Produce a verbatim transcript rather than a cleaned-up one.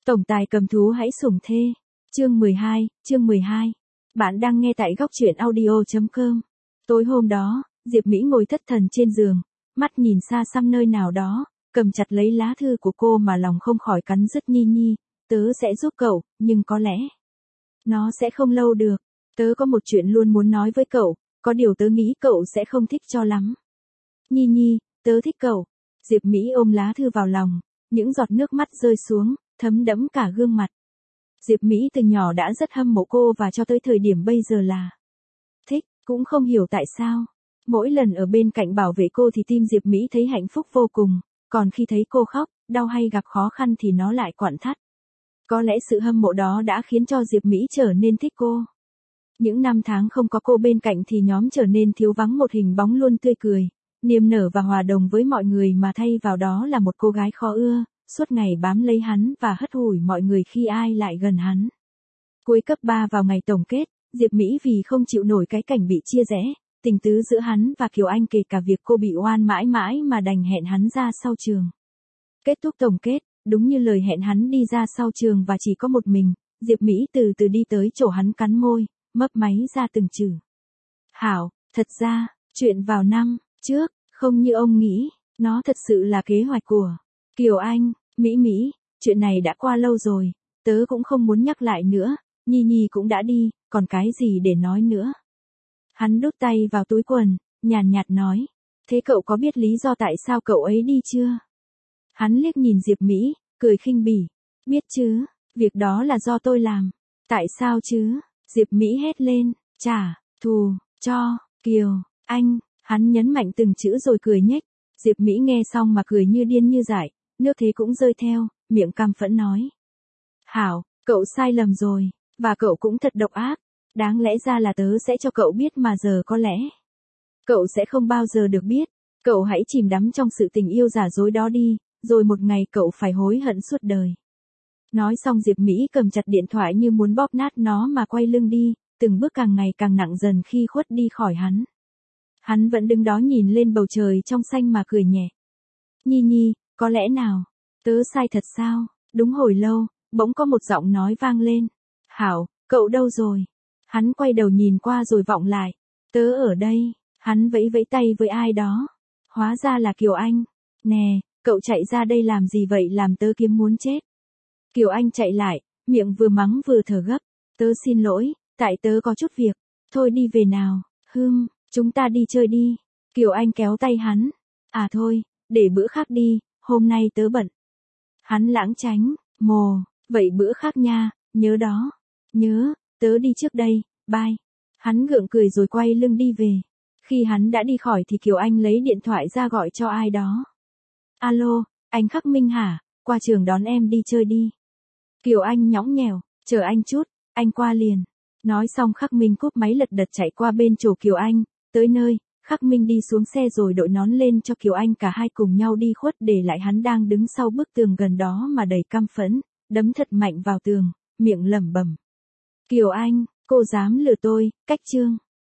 Tổng tài cầm thú hãy sủng thê. Chương mười hai, chương mười hai. Bạn đang nghe tại góc truyện audio chấm com. Tối hôm đó, Diệp Mỹ ngồi thất thần trên giường, mắt nhìn xa xăm nơi nào đó, cầm chặt lấy lá thư của cô mà lòng không khỏi cắn rứt. Nhi Nhi, tớ sẽ giúp cậu, nhưng có lẽ nó sẽ không lâu được. Tớ có một chuyện luôn muốn nói với cậu, có điều tớ nghĩ cậu sẽ không thích cho lắm. Nhi Nhi, tớ thích cậu. Diệp Mỹ ôm lá thư vào lòng, những giọt nước mắt rơi xuống, thấm đẫm cả gương mặt. Diệp Mỹ từ nhỏ đã rất hâm mộ cô và cho tới thời điểm bây giờ là thích, cũng không hiểu tại sao. Mỗi lần ở bên cạnh bảo vệ cô thì tim Diệp Mỹ thấy hạnh phúc vô cùng, còn khi thấy cô khóc, đau hay gặp khó khăn thì nó lại quặn thắt. Có lẽ sự hâm mộ đó đã khiến cho Diệp Mỹ trở nên thích cô. Những năm tháng không có cô bên cạnh thì nhóm trở nên thiếu vắng một hình bóng luôn tươi cười, niềm nở và hòa đồng với mọi người, mà thay vào đó là một cô gái khó ưa, suốt ngày bám lấy hắn và hất hủi mọi người khi ai lại gần hắn. Cuối cấp ba vào ngày tổng kết, Diệp Mỹ vì không chịu nổi cái cảnh bị chia rẽ, tình tứ giữa hắn và Kiều Anh, kể cả việc cô bị oan mãi mãi mà đành hẹn hắn ra sau trường. Kết thúc tổng kết, đúng như lời hẹn, hắn đi ra sau trường và chỉ có một mình, Diệp Mỹ từ từ đi tới chỗ hắn, cắn môi, mấp máy ra từng chữ. Hảo, thật ra, chuyện vào năm trước, không như ông nghĩ, nó thật sự là kế hoạch của Kiều Anh. Mỹ Mỹ, chuyện này đã qua lâu rồi, tớ cũng không muốn nhắc lại nữa, Nhi Nhi cũng đã đi, còn cái gì để nói nữa. Hắn đút tay vào túi quần, nhàn nhạt nói, thế cậu có biết lý do tại sao cậu ấy đi chưa? Hắn liếc nhìn Diệp Mỹ, cười khinh bỉ, biết chứ, việc đó là do tôi làm. Tại sao chứ? Diệp Mỹ hét lên, trả thù cho Kiều Anh. Hắn nhấn mạnh từng chữ rồi cười nhếch. Diệp Mỹ nghe xong mà cười như điên như dại, nước thế cũng rơi theo, miệng căm phẫn nói. Hảo, cậu sai lầm rồi, và cậu cũng thật độc ác. Đáng lẽ ra là tớ sẽ cho cậu biết mà giờ có lẽ cậu sẽ không bao giờ được biết. Cậu hãy chìm đắm trong sự tình yêu giả dối đó đi, rồi một ngày cậu phải hối hận suốt đời. Nói xong Diệp Mỹ cầm chặt điện thoại như muốn bóp nát nó mà quay lưng đi, từng bước càng ngày càng nặng dần khi khuất đi khỏi hắn. Hắn vẫn đứng đó nhìn lên bầu trời trong xanh mà cười nhẹ. Nhi Nhi, có lẽ nào tớ sai thật sao? Đúng hồi lâu, bỗng có một giọng nói vang lên. Hảo, cậu đâu rồi? Hắn quay đầu nhìn qua rồi vọng lại. Tớ ở đây. Hắn vẫy vẫy tay với ai đó. Hóa ra là Kiều Anh. Nè, cậu chạy ra đây làm gì vậy, làm tớ kiếm muốn chết. Kiều Anh chạy lại, miệng vừa mắng vừa thở gấp. Tớ xin lỗi, tại tớ có chút việc. Thôi đi về nào. Hừm, chúng ta đi chơi đi. Kiều Anh kéo tay hắn. À thôi, để bữa khác đi, hôm nay tớ bận. Hắn lãng tránh, mồ, vậy bữa khác nha, nhớ đó. Nhớ, tớ đi trước đây, bye. Hắn gượng cười rồi quay lưng đi về. Khi hắn đã đi khỏi thì Kiều Anh lấy điện thoại ra gọi cho ai đó. Alo, anh Khắc Minh hả? Qua trường đón em đi chơi đi. Kiều Anh nhõng nhẽo, chờ anh chút, anh qua liền. Nói xong Khắc Minh cúp máy lật đật chạy qua bên chỗ Kiều Anh. Tới nơi, Khắc Minh đi xuống xe rồi đội nón lên cho Kiều Anh, cả hai cùng nhau đi khuất, để lại hắn đang đứng sau bức tường gần đó mà đầy căm phẫn, đấm thật mạnh vào tường, miệng lẩm bẩm. Kiều Anh, cô dám lừa tôi, cách chương.